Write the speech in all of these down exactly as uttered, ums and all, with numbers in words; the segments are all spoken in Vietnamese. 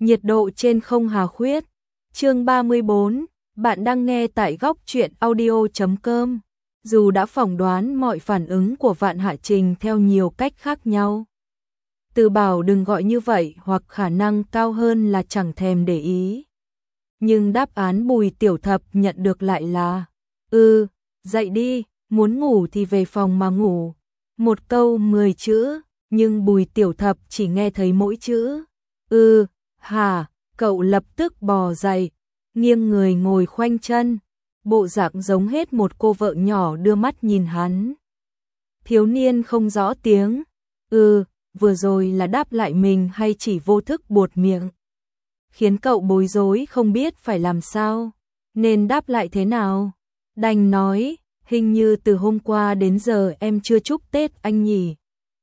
Nhiệt độ trên không hà khuyết. Chương ba mươi bốn, bạn đang nghe tại góc truyện audio chấm com. Dù đã phỏng đoán mọi phản ứng của Vạn Hạ Trình theo nhiều cách khác nhau. Từ bảo đừng gọi như vậy hoặc khả năng cao hơn là chẳng thèm để ý. Nhưng đáp án Bùi Tiểu Thập nhận được lại là Ừ, dậy đi, muốn ngủ thì về phòng mà ngủ. Một câu mười chữ, nhưng Bùi Tiểu Thập chỉ nghe thấy mỗi chữ Ừ, hả, cậu lập tức bò dậy, nghiêng người ngồi khoanh chân, bộ dạng giống hết một cô vợ nhỏ đưa mắt nhìn hắn. Thiếu niên không rõ tiếng Ừ, vừa rồi là đáp lại mình hay chỉ vô thức buột miệng, khiến cậu bối rối không biết phải làm sao, nên đáp lại thế nào. Đành nói, hình như từ hôm qua đến giờ em chưa chúc Tết anh nhỉ.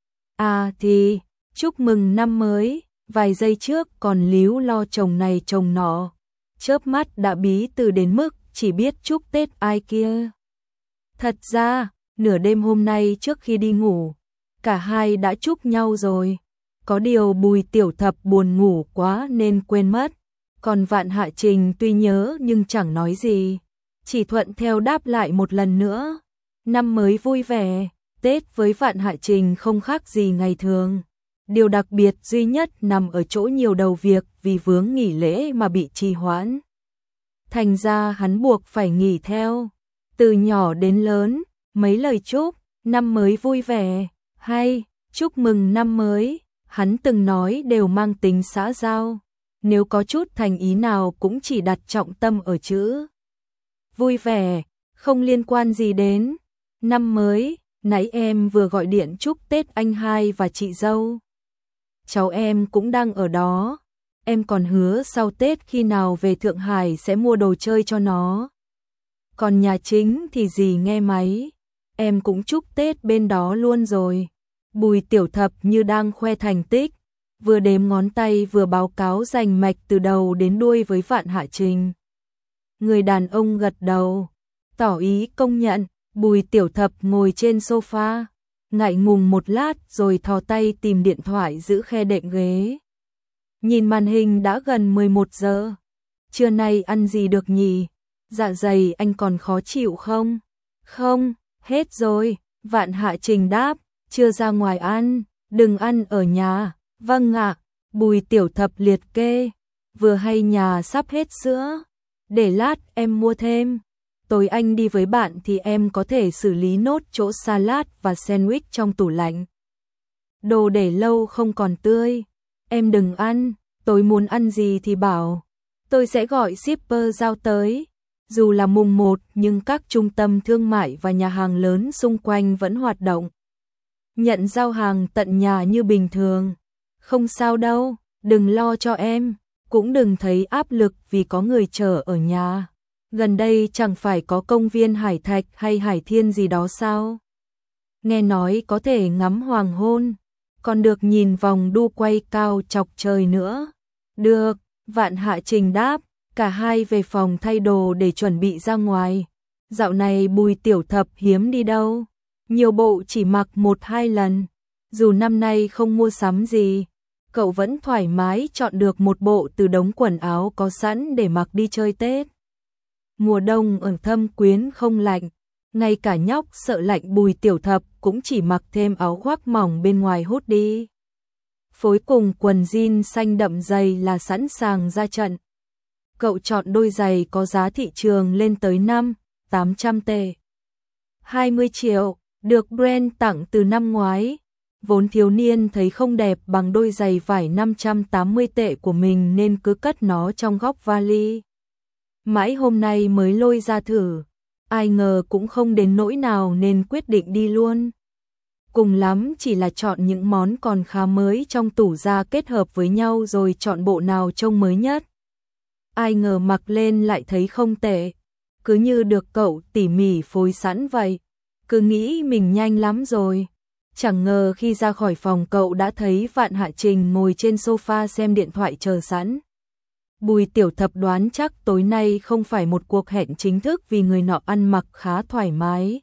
À thì, chúc mừng năm mới, vài giây trước còn líu lo chồng này chồng nọ, chớp mắt đã bí từ đến mức chỉ biết chúc Tết ai kia. Thật ra, nửa đêm hôm nay trước khi đi ngủ, cả hai đã chúc nhau rồi. Có điều Bùi Tiểu Thập buồn ngủ quá nên quên mất. Còn Vạn Hạ Trình tuy nhớ nhưng chẳng nói gì, chỉ thuận theo đáp lại một lần nữa. Năm mới vui vẻ. Tết với Vạn Hạ Trình không khác gì ngày thường. Điều đặc biệt duy nhất nằm ở chỗ nhiều đầu việc vì vướng nghỉ lễ mà bị trì hoãn. Thành ra hắn buộc phải nghỉ theo. Từ nhỏ đến lớn, mấy lời chúc, năm mới vui vẻ, hay chúc mừng năm mới, hắn từng nói đều mang tính xã giao. Nếu có chút thành ý nào cũng chỉ đặt trọng tâm ở chữ vui vẻ, không liên quan gì đến năm mới. Nãy em vừa gọi điện chúc Tết anh hai và chị dâu. Cháu em cũng đang ở đó. Em còn hứa sau Tết khi nào về Thượng Hải sẽ mua đồ chơi cho nó. Còn nhà chính thì gì nghe máy, em cũng chúc Tết bên đó luôn rồi. Bùi Tiểu Thập như đang khoe thành tích, vừa đếm ngón tay vừa báo cáo rành mạch từ đầu đến đuôi với Vạn Hạ Trình. Người đàn ông gật đầu, tỏ ý công nhận. Bùi Tiểu Thập ngồi trên sofa, ngại ngùng một lát rồi thò tay tìm điện thoại giữ khe đệm ghế. Nhìn màn hình đã gần mười một giờ. Trưa nay ăn gì được nhỉ? Dạ dày anh còn khó chịu không? Không, hết rồi. Vạn Hạ Trình đáp, chưa ra ngoài ăn, đừng ăn ở nhà. Vâng ạ. Bùi Tiểu Thập liệt kê, vừa hay nhà sắp hết sữa, để lát em mua thêm. Tối anh đi với bạn thì em có thể xử lý nốt chỗ salad và sandwich trong tủ lạnh. Đồ để lâu không còn tươi. Em đừng ăn, tối muốn ăn gì thì bảo. Tôi sẽ gọi shipper giao tới. Dù là mùng một nhưng các trung tâm thương mại và nhà hàng lớn xung quanh vẫn hoạt động. Nhận giao hàng tận nhà như bình thường. Không sao đâu, đừng lo cho em. Cũng đừng thấy áp lực vì có người chờ ở nhà. Gần đây chẳng phải có công viên Hải Thạch hay Hải Thiên gì đó sao? Nghe nói có thể ngắm hoàng hôn, còn được nhìn vòng đu quay cao chọc trời nữa. Được, Vạn Hạ Trình đáp, cả hai về phòng thay đồ để chuẩn bị ra ngoài. Dạo này Bùi Tiểu Thập hiếm đi đâu, nhiều bộ chỉ mặc một hai lần. Dù năm nay không mua sắm gì, cậu vẫn thoải mái chọn được một bộ từ đống quần áo có sẵn để mặc đi chơi Tết. Mùa đông ở Thâm Quyến không lạnh, ngay cả nhóc sợ lạnh Bùi Tiểu Thập cũng chỉ mặc thêm áo khoác mỏng bên ngoài hốt đi. Phối cùng quần jean xanh đậm dày là sẵn sàng ra trận. Cậu chọn đôi giày có giá thị trường lên tới năm, tám trăm tệ. hai mươi triệu, được brand tặng từ năm ngoái. Vốn thiếu niên thấy không đẹp bằng đôi giày vải năm trăm tám mươi tệ của mình nên cứ cất nó trong góc vali. Mãi hôm nay mới lôi ra thử, ai ngờ cũng không đến nỗi nào nên quyết định đi luôn. Cùng lắm chỉ là chọn những món còn khá mới trong tủ ra kết hợp với nhau rồi chọn bộ nào trông mới nhất. Ai ngờ mặc lên lại thấy không tệ, cứ như được cậu tỉ mỉ phối sẵn vậy. Cứ nghĩ mình nhanh lắm rồi. Chẳng ngờ khi ra khỏi phòng cậu đã thấy Vạn Hạ Trình ngồi trên sofa xem điện thoại chờ sẵn. Bùi Tiểu Thập đoán chắc tối nay không phải một cuộc hẹn chính thức vì người nọ ăn mặc khá thoải mái.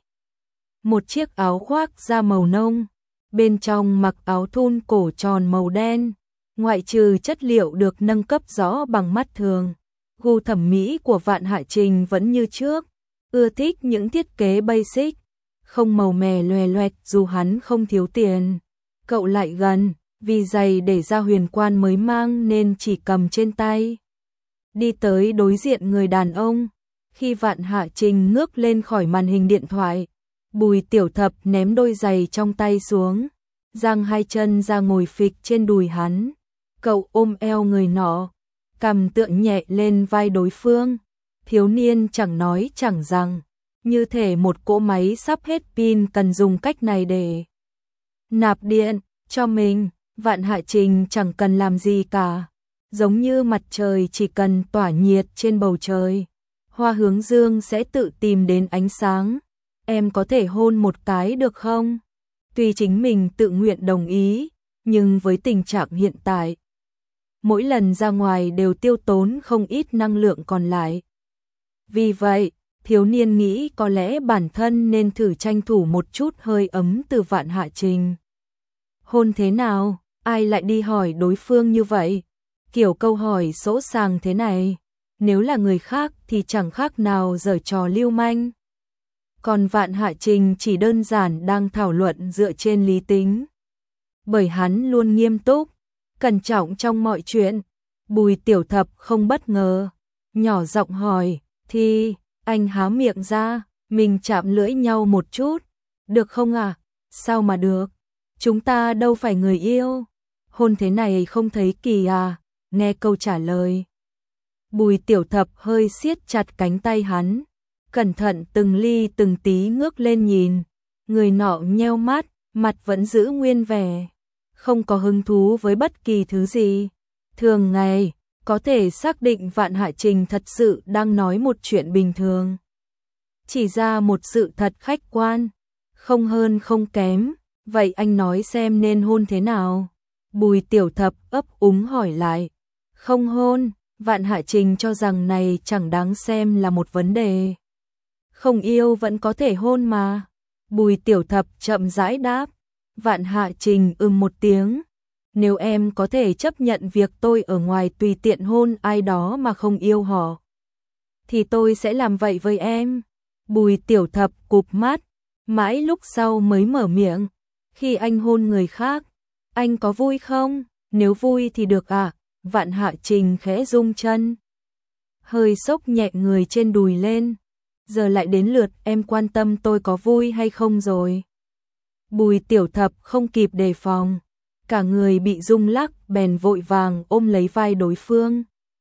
Một chiếc áo khoác da màu nông, bên trong mặc áo thun cổ tròn màu đen, Ngoại trừ chất liệu được nâng cấp rõ bằng mắt thường, gu thẩm mỹ của Vạn Hạ Trình vẫn như trước, ưa thích những thiết kế basic, không màu mè loè loẹt. Dù hắn không thiếu tiền, cậu lại gần, vì giày để ra huyền quan mới mang nên chỉ cầm trên tay. Đi tới đối diện người đàn ông, khi Vạn Hạ Trình ngước lên khỏi màn hình điện thoại, Bùi Tiểu Thập ném đôi giày trong tay xuống, giang hai chân ra ngồi phịch trên đùi hắn. Cậu ôm eo người nọ, cằm tựa nhẹ lên vai đối phương. Thiếu niên chẳng nói chẳng rằng, như thể một cỗ máy sắp hết pin cần dùng cách này để nạp điện cho mình. Vạn Hạ Trình chẳng cần làm gì cả, giống như mặt trời chỉ cần tỏa nhiệt trên bầu trời, hoa hướng dương sẽ tự tìm đến ánh sáng. Em có thể hôn một cái được không? Tuy chính mình tự nguyện đồng ý, nhưng với tình trạng hiện tại, mỗi lần ra ngoài đều tiêu tốn không ít năng lượng còn lại. Vì vậy, thiếu niên nghĩ có lẽ bản thân nên thử tranh thủ một chút hơi ấm từ Vạn Hạ Trình. Hôn thế nào? Ai lại đi hỏi đối phương như vậy? Kiểu câu hỏi sỗ sàng thế này, nếu là người khác thì chẳng khác nào giở trò lưu manh. Còn Vạn Hạ Trình chỉ đơn giản đang thảo luận dựa trên lý tính. Bởi hắn luôn nghiêm túc, cẩn trọng trong mọi chuyện. Bùi Tiểu Thập không bất ngờ, nhỏ giọng hỏi, thì anh há miệng ra, mình chạm lưỡi nhau một chút, được không à? Sao mà được, chúng ta đâu phải người yêu, hôn thế này không thấy kỳ à? Nghe câu trả lời, Bùi Tiểu Thập hơi siết chặt cánh tay hắn, cẩn thận từng ly từng tí ngước lên nhìn. Người nọ nheo mắt, mặt vẫn giữ nguyên vẻ, không có hứng thú với bất kỳ thứ gì. Thường ngày, có thể xác định Vạn Hạ Trình thật sự đang nói một chuyện bình thường, chỉ ra một sự thật khách quan, không hơn không kém. Vậy anh nói xem nên hôn thế nào? Bùi Tiểu Thập ấp úng hỏi lại. Không hôn. Vạn Hạ Trình cho rằng này chẳng đáng xem là một vấn đề. Không yêu vẫn có thể hôn mà. Bùi Tiểu Thập chậm rãi đáp. Vạn Hạ Trình ừm một tiếng. Nếu em có thể chấp nhận việc tôi ở ngoài tùy tiện hôn ai đó mà không yêu họ, thì tôi sẽ làm vậy với em. Bùi Tiểu Thập cụp mắt, mãi lúc sau mới mở miệng. Khi anh hôn người khác, anh có vui không? Nếu vui thì được à? Vạn Hạ Trình khẽ rung chân, hơi xốc nhẹ người trên đùi lên. Giờ lại đến lượt em quan tâm tôi có vui hay không rồi. Bùi Tiểu Thập không kịp đề phòng, cả người bị rung lắc, bèn vội vàng ôm lấy vai đối phương.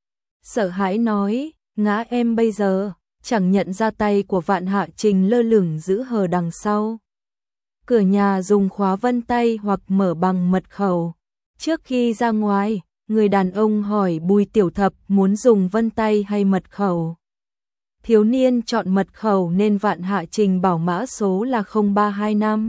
Sợ hãi nói, ngã em bây giờ, chẳng nhận ra tay của Vạn Hạ Trình lơ lửng giữ hờ đằng sau. Cửa nhà dùng khóa vân tay hoặc mở bằng mật khẩu. Trước khi ra ngoài, người đàn ông hỏi Bùi Tiểu Thập muốn dùng vân tay hay mật khẩu. Thiếu niên chọn mật khẩu nên Vạn Hạ Trình bảo mã số là không ba hai năm.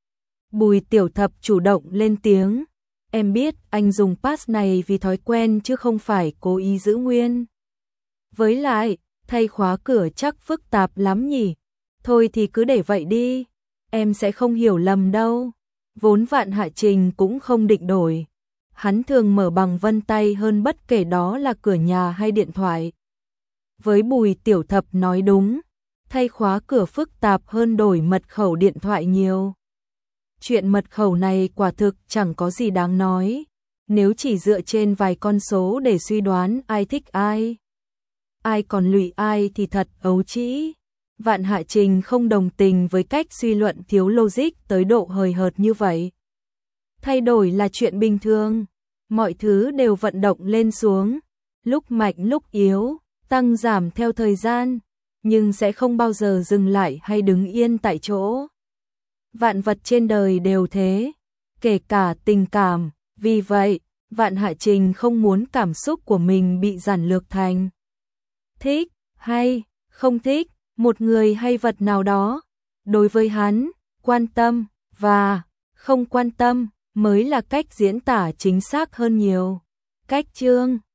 Bùi Tiểu Thập chủ động lên tiếng. Em biết anh dùng pass này vì thói quen chứ không phải cố ý giữ nguyên. Với lại, thay khóa cửa chắc phức tạp lắm nhỉ. Thôi thì cứ để vậy đi, em sẽ không hiểu lầm đâu. Vốn Vạn Hạ Trình cũng không định đổi. Hắn thường mở bằng vân tay hơn bất kể đó là cửa nhà hay điện thoại. Với Bùi Tiểu Thập nói đúng, thay khóa cửa phức tạp hơn đổi mật khẩu điện thoại nhiều. Chuyện mật khẩu này quả thực chẳng có gì đáng nói, nếu chỉ dựa trên vài con số để suy đoán ai thích ai, ai còn lụy ai thì thật ấu trĩ. Vạn Hạ Trình không đồng tình với cách suy luận thiếu logic tới độ hời hợt như vậy. Thay đổi là chuyện bình thường, mọi thứ đều vận động lên xuống, lúc mạnh lúc yếu, tăng giảm theo thời gian, nhưng sẽ không bao giờ dừng lại hay đứng yên tại chỗ. Vạn vật trên đời đều thế, kể cả tình cảm. Vì vậy, Vạn Hạ Trình không muốn cảm xúc của mình bị giản lược thành thích hay không thích một người hay vật nào đó. Đối với hắn, quan tâm và không quan tâm mới là cách diễn tả chính xác hơn nhiều. Cách chương